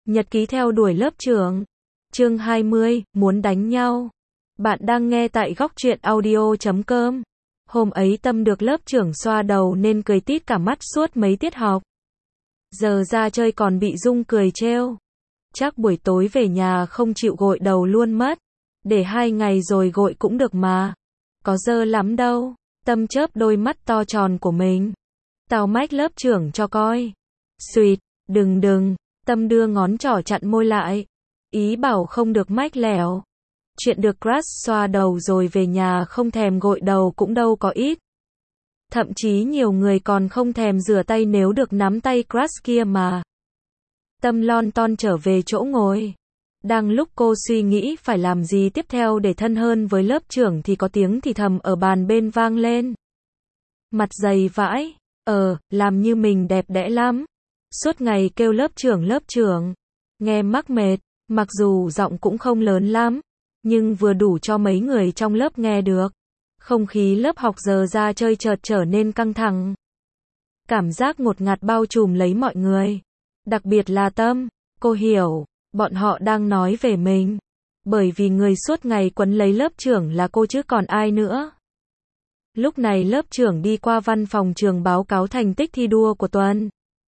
Nhật ký theo đuổi lớp trưởng. Chương 20, muốn đánh nhau. Bạn đang nghe tại góc truyện audio.com. Hôm ấy Tâm được lớp trưởng xoa đầu nên cười tít cả mắt suốt mấy tiết học. Giờ ra chơi còn bị Dung cười trêu. Chắc buổi tối về nhà không chịu gội đầu luôn mất. Để 2 ngày rồi gội cũng được mà. Có dơ lắm đâu. Tâm chớp đôi mắt to tròn của mình. Tao mách lớp trưởng cho coi. Xuyệt, đừng. Tâm đưa ngón trỏ chặn môi lại. Ý bảo không được mách lẻo. Chuyện được crush xoa đầu rồi về nhà không thèm gội đầu cũng đâu có ít. Thậm chí nhiều người còn không thèm rửa tay nếu được nắm tay crush kia mà. Tâm lon ton trở về chỗ ngồi. Đang lúc cô suy nghĩ phải làm gì tiếp theo để thân hơn với lớp trưởng thì có tiếng thì thầm ở bàn bên vang lên. Mặt dày vãi. Làm như mình đẹp đẽ lắm. Suốt ngày kêu lớp trưởng. Nghe mắc mệt, mặc dù giọng cũng không lớn lắm, nhưng vừa đủ cho mấy người trong lớp nghe được. Không khí lớp học giờ ra chơi chợt trở nên căng thẳng. Cảm giác ngột ngạt bao trùm lấy mọi người. Đặc biệt là Tâm, cô hiểu, bọn họ đang nói về mình. Bởi vì người suốt ngày quấn lấy lớp trưởng là cô chứ còn ai nữa. Lúc này lớp trưởng đi qua văn phòng trường báo cáo thành tích thi đua của tuần.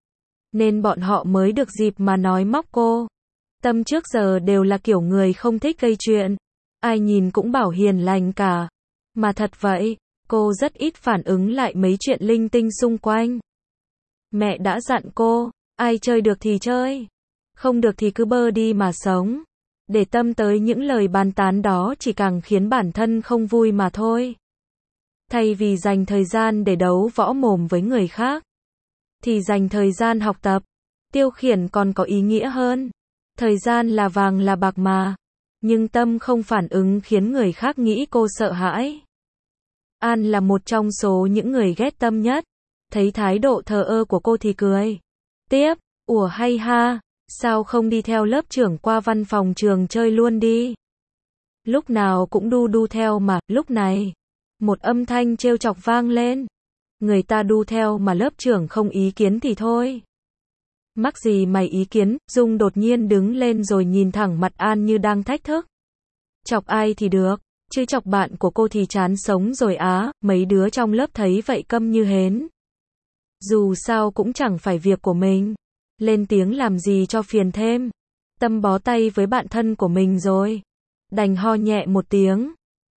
Nên bọn họ mới được dịp mà nói móc cô. Tâm trước giờ đều là kiểu người không thích gây chuyện. Ai nhìn cũng bảo hiền lành cả. Mà thật vậy, cô rất ít phản ứng lại mấy chuyện linh tinh xung quanh. Mẹ đã dặn cô, ai chơi được thì chơi. Không được thì cứ bơ đi mà sống. Để tâm tới những lời bàn tán đó chỉ càng khiến bản thân không vui mà thôi. Thay vì dành thời gian để đấu võ mồm với người khác, thì dành thời gian học tập, tiêu khiển còn có ý nghĩa hơn. Thời gian là vàng là bạc mà. Nhưng Tâm không phản ứng khiến người khác nghĩ cô sợ hãi. An là một trong số những người ghét Tâm nhất. Thấy thái độ thờ ơ của cô thì cười. Tiếp, ủa hay ha, sao không đi theo lớp trưởng qua văn phòng trường chơi luôn đi. Lúc nào cũng đu theo mà, lúc này. Một âm thanh trêu chọc vang lên. Người ta đu theo mà lớp trưởng không ý kiến thì thôi. Mắc gì mày ý kiến, Dung đột nhiên đứng lên rồi nhìn thẳng mặt An như đang thách thức. Chọc ai thì được, chứ chọc bạn của cô thì chán sống rồi á, mấy đứa trong lớp thấy vậy câm như hến. Dù sao cũng chẳng phải việc của mình. Lên tiếng làm gì cho phiền thêm. Tâm bó tay với bạn thân của mình rồi. Đành ho nhẹ một tiếng.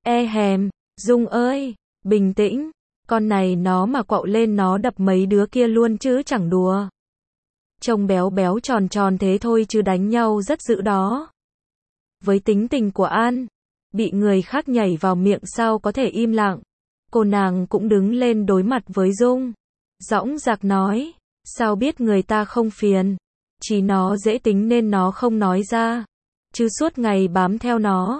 Dung ơi, bình tĩnh. Con này nó mà quạo lên nó đập mấy đứa kia luôn chứ chẳng đùa. Trông béo béo tròn thế thôi chứ đánh nhau rất dữ đó. Với tính tình của An, bị người khác nhảy vào miệng sao có thể im lặng. Cô nàng cũng đứng lên đối mặt với Dung. Dõng dạc nói, sao biết người ta không phiền. Chỉ nó dễ tính nên nó không nói ra. Chứ suốt ngày bám theo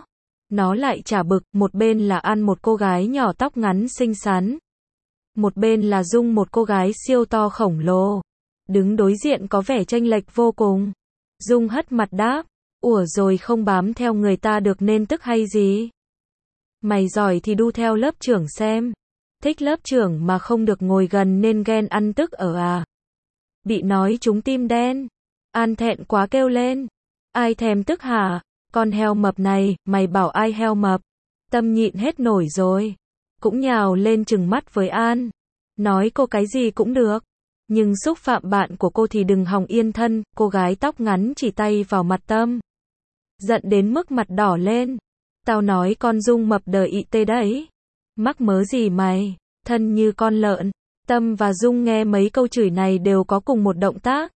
nó lại chả bực. Một bên là An một cô gái nhỏ tóc ngắn xinh xắn. Một bên là Dung một cô gái siêu to khổng lồ. Đứng đối diện có vẻ chênh lệch vô cùng. Dung hất mặt đáp, ủa rồi không bám theo người ta được nên tức hay gì? Mày giỏi thì đu theo lớp trưởng xem. Thích lớp trưởng mà không được ngồi gần nên ghen ăn tức ở à? Bị nói trúng tim đen. An thẹn quá kêu lên. Ai thèm tức hả? Con heo mập này, mày bảo ai heo mập? Tâm nhịn hết nổi rồi. Cũng nhào lên trừng mắt với An. Nói cô cái gì cũng được. Nhưng xúc phạm bạn của cô thì đừng hòng yên thân. Cô gái tóc ngắn chỉ tay vào mặt Tâm. Giận đến mức mặt đỏ lên. Tao nói con Dung mập đời ị tê đấy. Mắc mớ gì mày, thân như con lợn. Tâm và Dung nghe mấy câu chửi này đều có cùng một động tác.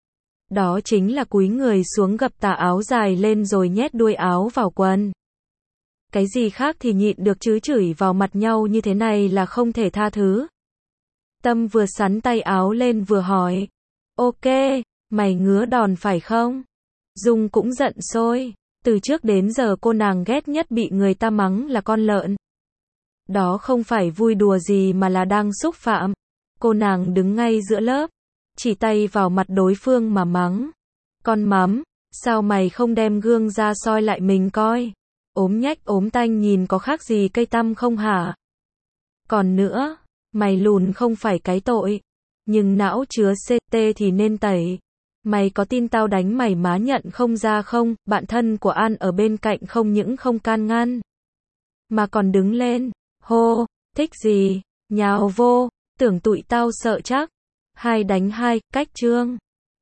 Đó chính là cúi người xuống gập tà áo dài lên rồi nhét đuôi áo vào quần. Cái gì khác thì nhịn được chứ chửi vào mặt nhau như thế này là không thể tha thứ. Tâm vừa xắn tay áo lên vừa hỏi. Ok, mày ngứa đòn phải không? Dung cũng giận sôi. Từ trước đến giờ cô nàng ghét nhất bị người ta mắng là con lợn. Đó không phải vui đùa gì mà là đang xúc phạm. Cô nàng đứng ngay giữa lớp. Chỉ tay vào mặt đối phương mà mắng. Con mắm, sao mày không đem gương ra soi lại mình coi? Ốm nhách ốm tanh nhìn có khác gì cây tăm không hả? Còn nữa, mày lùn không phải cái tội. Nhưng não chứa CT thì nên tẩy. Mày có tin tao đánh mày má nhận không ra không? Bạn thân của An ở bên cạnh không những không can ngăn, mà còn đứng lên, hô, thích gì, nhào vô, tưởng tụi tao sợ chắc. 2 đánh 2, cách chương.